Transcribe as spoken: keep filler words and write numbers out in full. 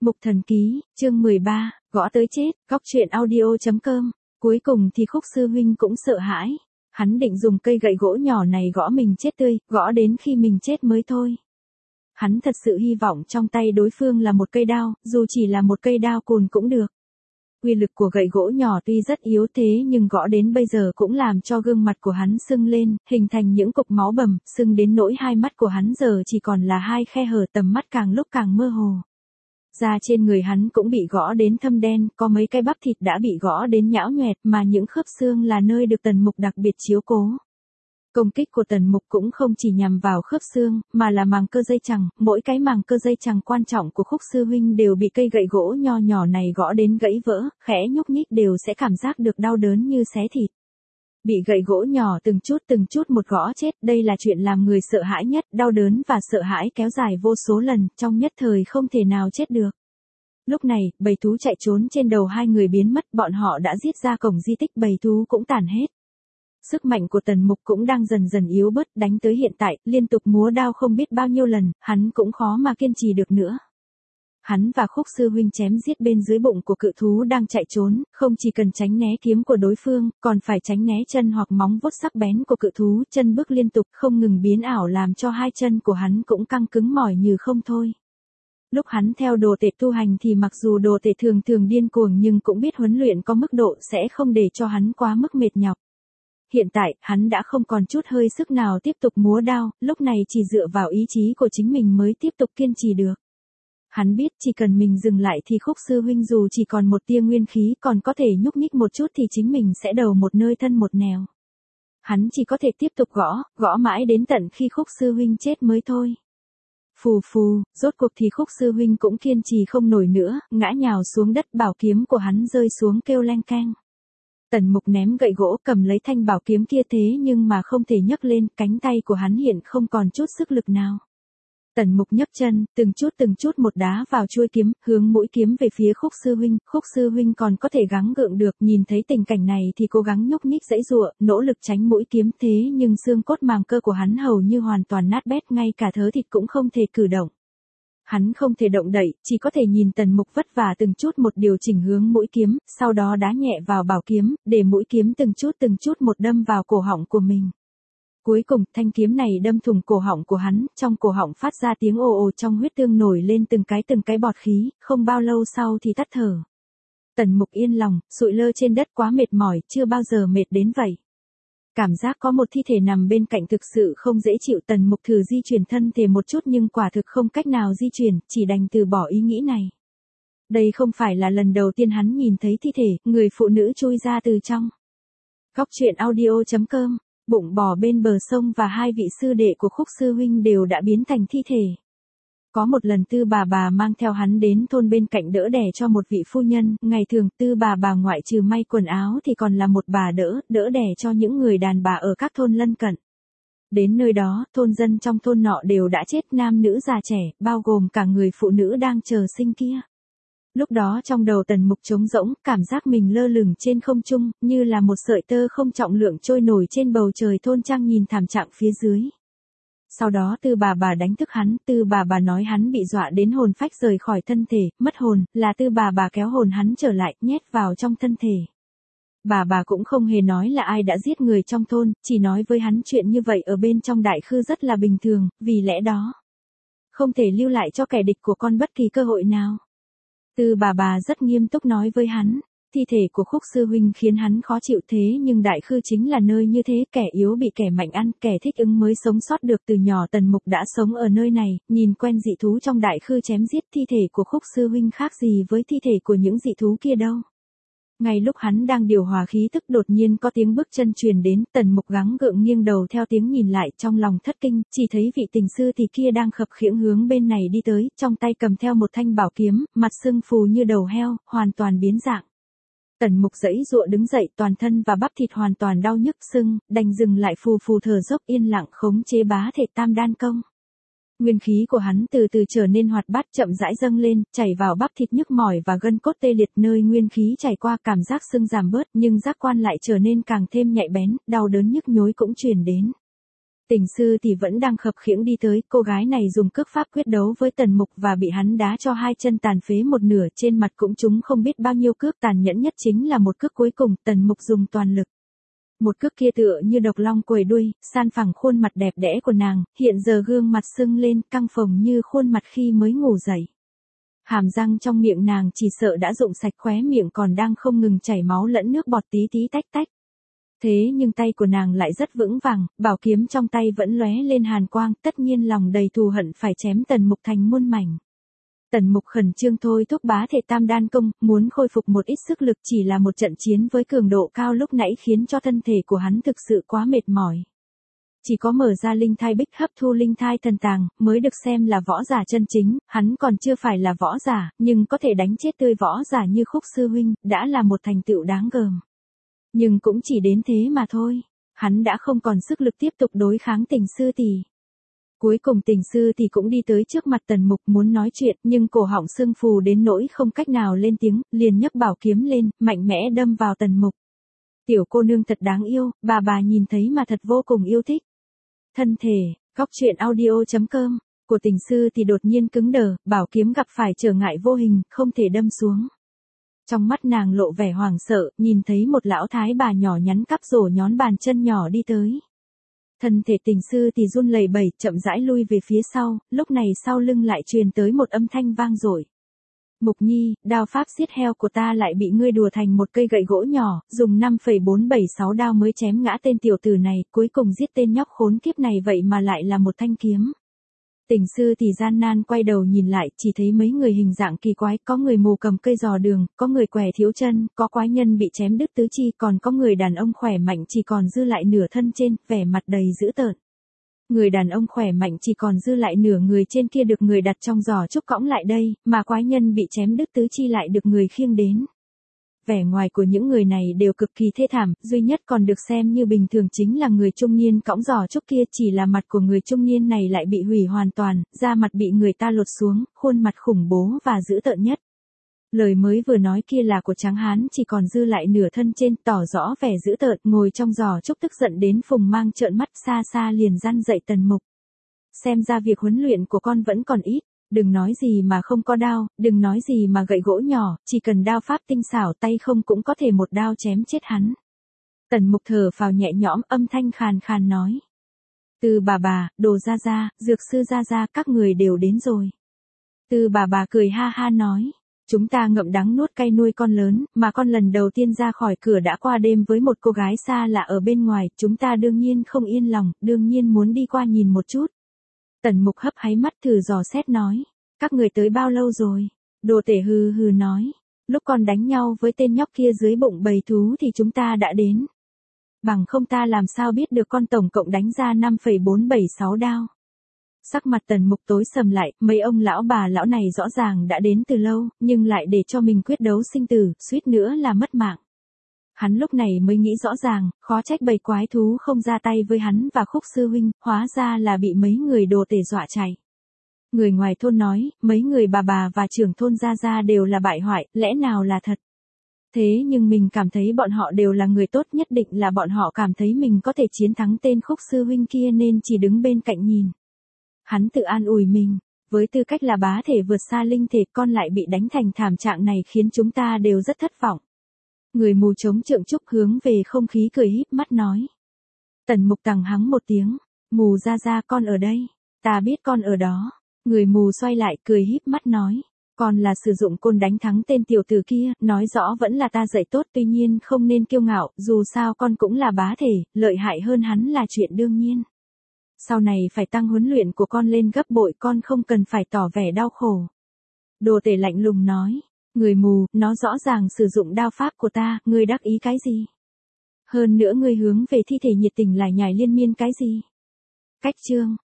Mục Thần Ký, chương mười ba, gõ tới chết, góc truyện audio.com. Cuối cùng thì Khúc sư huynh cũng sợ hãi. Hắn định dùng cây gậy gỗ nhỏ này gõ mình chết tươi, gõ đến khi mình chết mới thôi. Hắn thật sự hy vọng trong tay đối phương là một cây đao, dù chỉ là một cây đao cùn cũng được. Uy lực của gậy gỗ nhỏ tuy rất yếu thế nhưng gõ đến bây giờ cũng làm cho gương mặt của hắn sưng lên, hình thành những cục máu bầm, sưng đến nỗi hai mắt của hắn giờ chỉ còn là hai khe hở, tầm mắt càng lúc càng mơ hồ. Da trên người hắn cũng bị gõ đến thâm đen, có mấy cái bắp thịt đã bị gõ đến nhão nhoẹt, mà những khớp xương là nơi được Tần Mục đặc biệt chiếu cố. Công kích của Tần Mục cũng không chỉ nhằm vào khớp xương, mà là màng cơ dây chằng, mỗi cái màng cơ dây chằng quan trọng của Khúc sư huynh đều bị cây gậy gỗ nho nhỏ này gõ đến gãy vỡ, khẽ nhúc nhích đều sẽ cảm giác được đau đớn như xé thịt. Bị gậy gỗ nhỏ từng chút từng chút một gõ chết, đây là chuyện làm người sợ hãi nhất, đau đớn và sợ hãi kéo dài vô số lần, trong nhất thời không thể nào chết được. Lúc này, bầy thú chạy trốn trên đầu hai người biến mất, bọn họ đã giết ra cổng di tích, bầy thú cũng tàn hết. Sức mạnh của Tần Mục cũng đang dần dần yếu bớt, đánh tới hiện tại, liên tục múa đao không biết bao nhiêu lần, hắn cũng khó mà kiên trì được nữa. Hắn và Khúc sư huynh chém giết bên dưới bụng của cự thú đang chạy trốn, không chỉ cần tránh né kiếm của đối phương, còn phải tránh né chân hoặc móng vuốt sắc bén của cự thú, chân bước liên tục không ngừng biến ảo làm cho hai chân của hắn cũng căng cứng mỏi như không thôi. Lúc hắn theo đồ tể tu hành thì mặc dù đồ tể thường thường điên cuồng nhưng cũng biết huấn luyện có mức độ sẽ không để cho hắn quá mức mệt nhọc. Hiện tại, hắn đã không còn chút hơi sức nào tiếp tục múa đao, lúc này chỉ dựa vào ý chí của chính mình mới tiếp tục kiên trì được. Hắn biết chỉ cần mình dừng lại thì Khúc sư huynh dù chỉ còn một tia nguyên khí còn có thể nhúc nhích một chút thì chính mình sẽ đầu một nơi thân một nẻo. Hắn chỉ có thể tiếp tục gõ, gõ mãi đến tận khi Khúc sư huynh chết mới thôi. Phù phù, rốt cuộc thì Khúc sư huynh cũng kiên trì không nổi nữa, ngã nhào xuống đất, bảo kiếm của hắn rơi xuống kêu leng keng. Tần Mục ném gậy gỗ cầm lấy thanh bảo kiếm kia thế nhưng mà không thể nhấc lên, cánh tay của hắn hiện không còn chút sức lực nào. Tần Mục nhấc chân, từng chút từng chút một đá vào chuôi kiếm, hướng mũi kiếm về phía Khúc sư huynh, Khúc sư huynh còn có thể gắng gượng được, nhìn thấy tình cảnh này thì cố gắng nhúc nhích giãy giụa, nỗ lực tránh mũi kiếm thế nhưng xương cốt màng cơ của hắn hầu như hoàn toàn nát bét, ngay cả thớ thịt cũng không thể cử động. Hắn không thể động đậy, chỉ có thể nhìn Tần Mục vất vả từng chút một điều chỉnh hướng mũi kiếm, sau đó đá nhẹ vào bảo kiếm, để mũi kiếm từng chút từng chút một đâm vào cổ họng của mình. Cuối cùng, thanh kiếm này đâm thủng cổ họng của hắn, trong cổ họng phát ra tiếng ồ ồ, trong huyết tương nổi lên từng cái từng cái bọt khí, không bao lâu sau thì tắt thở. Tần Mục yên lòng, sụi lơ trên đất quá mệt mỏi, chưa bao giờ mệt đến vậy. Cảm giác có một thi thể nằm bên cạnh thực sự không dễ chịu, Tần Mục thử di chuyển thân thể một chút nhưng quả thực không cách nào di chuyển, chỉ đành từ bỏ ý nghĩ này. Đây không phải là lần đầu tiên hắn nhìn thấy thi thể, người phụ nữ chui ra từ trong. Góc truyện audio.com. Bụng bò bên bờ sông và hai vị sư đệ của Khúc sư huynh đều đã biến thành thi thể. Có một lần Tư bà bà mang theo hắn đến thôn bên cạnh đỡ đẻ cho một vị phu nhân, ngày thường Tư bà bà ngoại trừ may quần áo thì còn là một bà đỡ, đỡ đẻ cho những người đàn bà ở các thôn lân cận. Đến nơi đó, thôn dân trong thôn nọ đều đã chết, nam nữ già trẻ, bao gồm cả người phụ nữ đang chờ sinh kia. Lúc đó trong đầu Tần Mục trống rỗng, cảm giác mình lơ lửng trên không trung, như là một sợi tơ không trọng lượng trôi nổi trên bầu trời thôn trang nhìn thảm trạng phía dưới. Sau đó Tư bà bà đánh thức hắn, Tư bà bà nói hắn bị dọa đến hồn phách rời khỏi thân thể, mất hồn, là Tư bà bà kéo hồn hắn trở lại, nhét vào trong thân thể. Bà bà cũng không hề nói là ai đã giết người trong thôn, chỉ nói với hắn chuyện như vậy ở bên trong đại khư rất là bình thường, vì lẽ đó không thể lưu lại cho kẻ địch của con bất kỳ cơ hội nào. Tư bà bà rất nghiêm túc nói với hắn, thi thể của Khúc sư huynh khiến hắn khó chịu thế nhưng đại khư chính là nơi như thế, kẻ yếu bị kẻ mạnh ăn, kẻ thích ứng mới sống sót được. Từ nhỏ Tần Mục đã sống ở nơi này, nhìn quen dị thú trong đại khư chém giết, thi thể của Khúc sư huynh khác gì với thi thể của những dị thú kia đâu. Ngay lúc hắn đang điều hòa khí tức đột nhiên có tiếng bước chân truyền đến, Tần Mục gắng gượng nghiêng đầu theo tiếng nhìn lại, trong lòng thất kinh, chỉ thấy vị tình sư thì kia đang khập khiễng hướng bên này đi tới, trong tay cầm theo một thanh bảo kiếm, mặt sưng phù như đầu heo, hoàn toàn biến dạng. Tần Mục giãy giụa đứng dậy, toàn thân và bắp thịt hoàn toàn đau nhức sưng, đành dừng lại phù phù thở dốc yên lặng khống chế bá thể tam đan công. Nguyên khí của hắn từ từ trở nên hoạt bát, chậm rãi dâng lên, chảy vào bắp thịt nhức mỏi và gân cốt tê liệt, nơi nguyên khí chảy qua cảm giác sưng giảm bớt nhưng giác quan lại trở nên càng thêm nhạy bén, đau đớn nhức nhối cũng truyền đến. Tình sư thì vẫn đang khập khiễng đi tới, cô gái này dùng cước pháp quyết đấu với Tần Mục và bị hắn đá cho hai chân tàn phế một nửa, trên mặt cũng trúng không biết bao nhiêu cước, tàn nhẫn nhất chính là một cước cuối cùng, Tần Mục dùng toàn lực. Một cước kia tựa như độc long quầy đuôi, san phẳng khuôn mặt đẹp đẽ của nàng, hiện giờ gương mặt sưng lên, căng phồng như khuôn mặt khi mới ngủ dậy. Hàm răng trong miệng nàng chỉ sợ đã rụng sạch, khóe miệng còn đang không ngừng chảy máu lẫn nước bọt tí tí tách tách. Thế nhưng tay của nàng lại rất vững vàng, bảo kiếm trong tay vẫn lóe lên hàn quang, tất nhiên lòng đầy thù hận phải chém Tần Mục thành muôn mảnh. Tần Mục khẩn trương thôi thúc bá thể tam đan công, muốn khôi phục một ít sức lực, chỉ là một trận chiến với cường độ cao lúc nãy khiến cho thân thể của hắn thực sự quá mệt mỏi. Chỉ có mở ra linh thai bích hấp thu linh thai thần tàng, mới được xem là võ giả chân chính, hắn còn chưa phải là võ giả, nhưng có thể đánh chết tươi võ giả như Khúc sư huynh, đã là một thành tựu đáng gờm. Nhưng cũng chỉ đến thế mà thôi, hắn đã không còn sức lực tiếp tục đối kháng Tình sư tỷ. Cuối cùng Tình sư tỷ cũng đi tới trước mặt Tần Mục muốn nói chuyện, nhưng cổ họng sưng phù đến nỗi không cách nào lên tiếng, liền nhấc bảo kiếm lên, mạnh mẽ đâm vào Tần Mục. Tiểu cô nương thật đáng yêu, bà bà nhìn thấy mà thật vô cùng yêu thích. Thân thể, góc truyện audio chấm com, của Tình sư thì đột nhiên cứng đờ, bảo kiếm gặp phải trở ngại vô hình, không thể đâm xuống. Trong mắt nàng lộ vẻ hoảng sợ, nhìn thấy một lão thái bà nhỏ nhắn cắp rổ nhón bàn chân nhỏ đi tới. Thân thể Tình sư thì run lẩy bẩy, chậm rãi lui về phía sau, lúc này sau lưng lại truyền tới một âm thanh vang dội. Mục Nhi, đao pháp giết heo của ta lại bị ngươi đùa thành một cây gậy gỗ nhỏ, dùng năm phẩy bốn bảy sáu đao mới chém ngã tên tiểu tử này, cuối cùng giết tên nhóc khốn kiếp này vậy mà lại là một thanh kiếm. Tình sư thì gian nan quay đầu nhìn lại, chỉ thấy mấy người hình dạng kỳ quái, có người mù cầm cây dò đường, có người què thiếu chân, có quái nhân bị chém đứt tứ chi, còn có người đàn ông khỏe mạnh chỉ còn dư lại nửa thân trên, vẻ mặt đầy dữ tợn. Người đàn ông khỏe mạnh chỉ còn dư lại nửa người trên kia được người đặt trong giỏ trúc cõng lại đây, mà quái nhân bị chém đứt tứ chi lại được người khiêng đến. Vẻ ngoài của những người này đều cực kỳ thê thảm, duy nhất còn được xem như bình thường chính là người trung niên cõng giỏ trúc kia, chỉ là mặt của người trung niên này lại bị hủy hoàn toàn, da mặt bị người ta lột xuống, khuôn mặt khủng bố và dữ tợn nhất. Lời mới vừa nói kia là của tráng hán chỉ còn dư lại nửa thân trên, tỏ rõ vẻ dữ tợn, ngồi trong giỏ trúc tức giận đến phùng mang trợn mắt, xa xa liền răn dậy Tần Mục. Xem ra việc huấn luyện của con vẫn còn ít, đừng nói gì mà không có đao, đừng nói gì mà gậy gỗ nhỏ, chỉ cần đao pháp tinh xảo tay không cũng có thể một đao chém chết hắn. Tần Mục thở phào nhẹ nhõm, âm thanh khàn khàn nói. Từ bà bà, Đồ gia gia, Dược sư gia gia, các người đều đến rồi. Từ bà bà cười ha ha nói. Chúng ta ngậm đắng nuốt cay nuôi con lớn, mà con lần đầu tiên ra khỏi cửa đã qua đêm với một cô gái xa lạ ở bên ngoài, chúng ta đương nhiên không yên lòng, đương nhiên muốn đi qua nhìn một chút. Tần Mục hấp háy mắt thử dò xét nói, các người tới bao lâu rồi? Đồ Tể hừ hừ nói, lúc con đánh nhau với tên nhóc kia dưới bụng bầy thú thì chúng ta đã đến. Bằng không ta làm sao biết được con tổng cộng đánh ra năm phẩy bốn bảy sáu đao. Sắc mặt Tần Mục tối sầm lại, mấy ông lão bà lão này rõ ràng đã đến từ lâu, nhưng lại để cho mình quyết đấu sinh tử, suýt nữa là mất mạng. Hắn lúc này mới nghĩ rõ ràng, khó trách bầy quái thú không ra tay với hắn và Khúc sư huynh, hóa ra là bị mấy người Đồ Tể dọa chạy. Người ngoài thôn nói, mấy người bà bà và trưởng thôn gia gia đều là bại hoại, lẽ nào là thật? Thế nhưng mình cảm thấy bọn họ đều là người tốt, nhất định là bọn họ cảm thấy mình có thể chiến thắng tên Khúc sư huynh kia nên chỉ đứng bên cạnh nhìn. Hắn tự an ủi mình, với tư cách là bá thể vượt xa linh thể, con lại bị đánh thành thảm trạng này khiến chúng ta đều rất thất vọng. Người mù chống trượng trúc hướng về không khí cười híp mắt nói. Tần Mục tằng hắng một tiếng, mù ra ra con ở đây, ta biết con ở đó. Người mù xoay lại cười híp mắt nói, con là sử dụng côn đánh thắng tên tiểu tử kia, nói rõ vẫn là ta dạy tốt, tuy nhiên không nên kiêu ngạo, dù sao con cũng là bá thể, lợi hại hơn hắn là chuyện đương nhiên. Sau này phải tăng huấn luyện của con lên gấp bội, con không cần phải tỏ vẻ đau khổ. Đồ Tể lạnh lùng nói, người mù, nó rõ ràng sử dụng đao pháp của ta, ngươi đắc ý cái gì? Hơn nữa ngươi hướng về thi thể nhiệt tình lải nhải liên miên cái gì? Cách chương